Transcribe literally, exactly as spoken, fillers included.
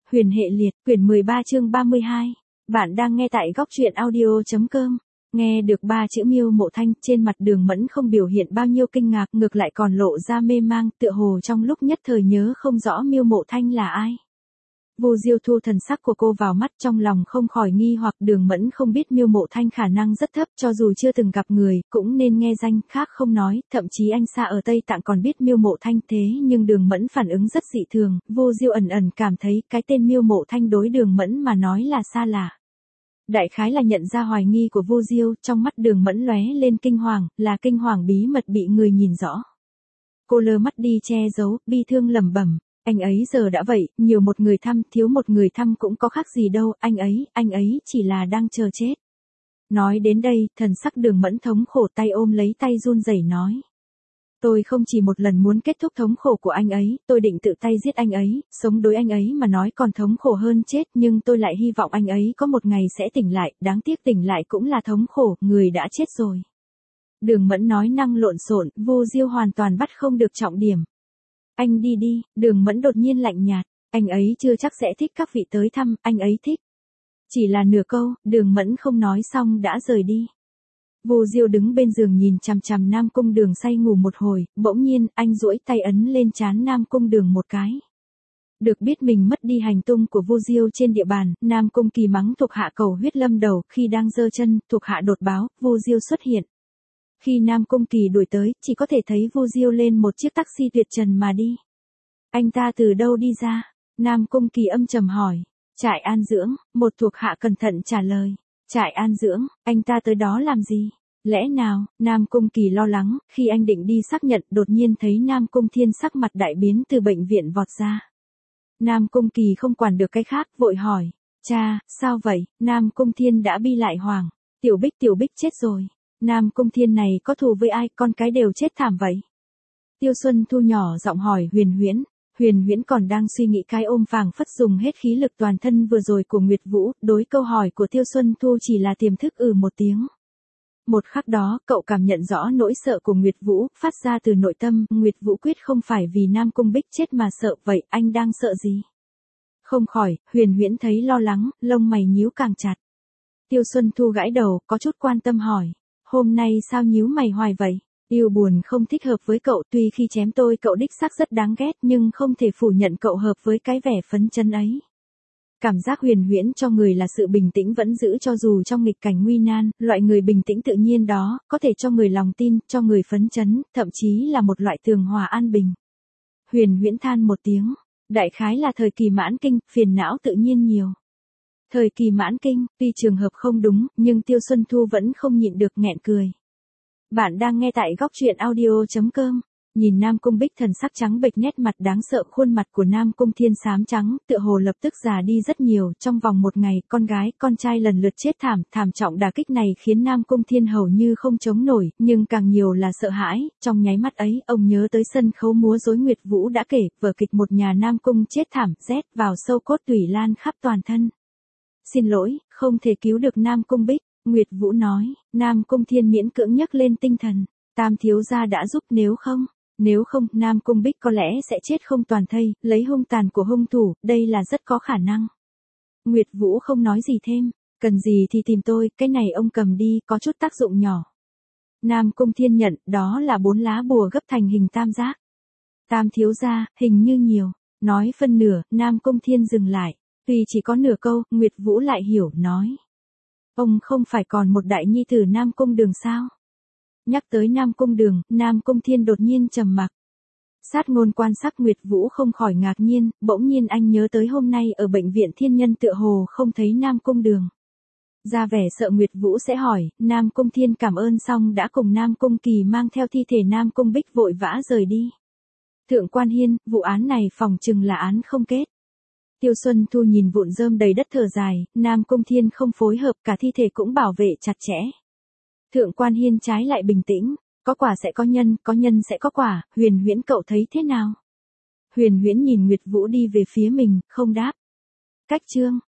Huyền hệ liệt, quyển mười ba chương ba mươi hai. Bạn đang nghe tại góc truyện audio.com. Nghe được ba chữ Miêu Mộ Thanh, trên mặt Đường Mẫn không biểu hiện bao nhiêu kinh ngạc, ngược lại còn lộ ra mê mang, tựa hồ trong lúc nhất thời nhớ không rõ Miêu Mộ Thanh là ai. Vu Diêu thu thần sắc của cô vào mắt, trong lòng không khỏi nghi hoặc. Đường Mẫn không biết Miêu Mộ Thanh khả năng rất thấp, cho dù chưa từng gặp người, cũng nên nghe danh, khác không nói, thậm chí anh xa ở Tây Tạng còn biết Miêu Mộ Thanh, thế nhưng Đường Mẫn phản ứng rất dị thường. Vu Diêu ẩn ẩn cảm thấy cái tên Miêu Mộ Thanh đối Đường Mẫn mà nói là xa lạ. Đại khái là nhận ra hoài nghi của Vu Diêu, trong mắt Đường Mẫn lóe lên kinh hoàng, là kinh hoàng bí mật bị người nhìn rõ. Cô lơ mắt đi che giấu, bi thương lẩm bẩm. Anh ấy giờ đã vậy, nhiều một người thăm, thiếu một người thăm cũng có khác gì đâu, anh ấy, anh ấy chỉ là đang chờ chết. Nói đến đây, thần sắc Đường Mẫn thống khổ, tay ôm lấy tay run rẩy nói. Tôi không chỉ một lần muốn kết thúc thống khổ của anh ấy, tôi định tự tay giết anh ấy, sống đối anh ấy mà nói còn thống khổ hơn chết, nhưng tôi lại hy vọng anh ấy có một ngày sẽ tỉnh lại, đáng tiếc tỉnh lại cũng là thống khổ, người đã chết rồi. Đường Mẫn nói năng lộn xộn, Vu Diêu hoàn toàn bắt không được trọng điểm. Anh đi đi, Đường Mẫn đột nhiên lạnh nhạt, anh ấy chưa chắc sẽ thích các vị tới thăm, anh ấy thích. Chỉ là nửa câu, Đường Mẫn không nói xong đã rời đi. Vu Diêu đứng bên giường nhìn chằm chằm Nam Cung Đường say ngủ một hồi, bỗng nhiên, anh duỗi tay ấn lên trán Nam Cung Đường một cái. Được biết mình mất đi hành tung của Vu Diêu trên địa bàn, Nam Cung Kỳ mắng thuộc hạ cầu huyết lâm đầu, khi đang giơ chân, thuộc hạ đột báo, Vu Diêu xuất hiện. Khi Nam Cung Kỳ đuổi tới, chỉ có thể thấy Vu Diêu lên một chiếc taxi tuyệt trần mà đi. Anh ta từ đâu đi ra? Nam Cung Kỳ âm trầm hỏi. Trại an dưỡng, một thuộc hạ cẩn thận trả lời. Trại an dưỡng, anh ta tới đó làm gì? Lẽ nào? Nam Cung Kỳ lo lắng, khi anh định đi xác nhận, đột nhiên thấy Nam Cung Thiên sắc mặt đại biến từ bệnh viện vọt ra. Nam Cung Kỳ không quản được cái khác, vội hỏi. Cha, sao vậy? Nam Cung Thiên đã bi lại hoàng. Tiểu Bích Tiểu Bích chết rồi. Nam Cung Thiên này có thù với ai, con cái đều chết thảm vậy? Tiêu Xuân Thu nhỏ giọng hỏi Huyền Huyễn. Huyền Huyễn còn đang suy nghĩ, cái ôm phảng phất dùng hết khí lực toàn thân vừa rồi của Nguyệt Vũ, đối câu hỏi của Tiêu Xuân Thu chỉ là tiềm thức ừ một tiếng. Một khắc đó, cậu cảm nhận rõ nỗi sợ của Nguyệt Vũ, phát ra từ nội tâm, Nguyệt Vũ quyết không phải vì Nam Cung Bích chết mà sợ, vậy anh đang sợ gì? Không khỏi, Huyền Huyễn thấy lo lắng, lông mày nhíu càng chặt. Tiêu Xuân Thu gãi đầu, có chút quan tâm hỏi. Hôm nay sao nhíu mày hoài vậy? Yêu buồn không thích hợp với cậu, tuy khi chém tôi cậu đích xác rất đáng ghét, nhưng không thể phủ nhận cậu hợp với cái vẻ phấn chấn ấy. Cảm giác Huyền Huyễn cho người là sự bình tĩnh vẫn giữ cho dù trong nghịch cảnh nguy nan, loại người bình tĩnh tự nhiên đó, có thể cho người lòng tin, cho người phấn chấn, thậm chí là một loại tường hòa an bình. Huyền Huyễn than một tiếng, đại khái là thời kỳ mãn kinh, phiền não tự nhiên nhiều. Thời kỳ mãn kinh, tuy trường hợp không đúng, nhưng Tiêu Xuân Thu vẫn không nhịn được nghẹn cười. Bạn đang nghe tại góc truyện audio.com. Nhìn Nam Cung Bích thần sắc trắng bệch, nét mặt đáng sợ, khuôn mặt của Nam Cung Thiên xám trắng, tựa hồ lập tức già đi rất nhiều, trong vòng một ngày, con gái, con trai lần lượt chết thảm, thảm trọng đả kích này khiến Nam Cung Thiên hầu như không chống nổi, nhưng càng nhiều là sợ hãi, trong nháy mắt ấy, ông nhớ tới sân khấu múa rối Nguyệt Vũ đã kể, vở kịch một nhà Nam Cung chết thảm, rét vào sâu cốt tủy lan khắp toàn thân. Xin lỗi, không thể cứu được Nam Cung Bích, Nguyệt Vũ nói, Nam Cung Thiên miễn cưỡng nhấc lên tinh thần, Tam thiếu gia đã giúp, nếu không, nếu không, Nam Cung Bích có lẽ sẽ chết không toàn thây, lấy hung tàn của hung thủ, đây là rất có khả năng. Nguyệt Vũ không nói gì thêm, cần gì thì tìm tôi, cái này ông cầm đi, có chút tác dụng nhỏ. Nam Cung Thiên nhận, đó là bốn lá bùa gấp thành hình tam giác. Tam thiếu gia, hình như nhiều, nói phân nửa, Nam Cung Thiên dừng lại. Tuy chỉ có nửa câu, Nguyệt Vũ lại hiểu, nói. Ông không phải còn một đại nhi tử Nam Cung Đường sao? Nhắc tới Nam Cung Đường, Nam Cung Thiên đột nhiên trầm mặc. Sát ngôn quan sát Nguyệt Vũ không khỏi ngạc nhiên, bỗng nhiên anh nhớ tới hôm nay ở bệnh viện Thiên Nhân tựa hồ không thấy Nam Cung Đường. Ra vẻ sợ Nguyệt Vũ sẽ hỏi, Nam Cung Thiên cảm ơn xong đã cùng Nam Cung Kỳ mang theo thi thể Nam Cung Bích vội vã rời đi. Thượng quan Hiên, vụ án này phòng chừng là án không kết. Tiêu Xuân Thu nhìn vụn rơm đầy đất thở dài, Nam Cung Thiên không phối hợp, cả thi thể cũng bảo vệ chặt chẽ. Thượng quan Hiên trái lại bình tĩnh, có quả sẽ có nhân, có nhân sẽ có quả, Huyền Huyễn cậu thấy thế nào? Huyền Huyễn nhìn Nguyệt Vũ đi về phía mình, không đáp. Cách chương.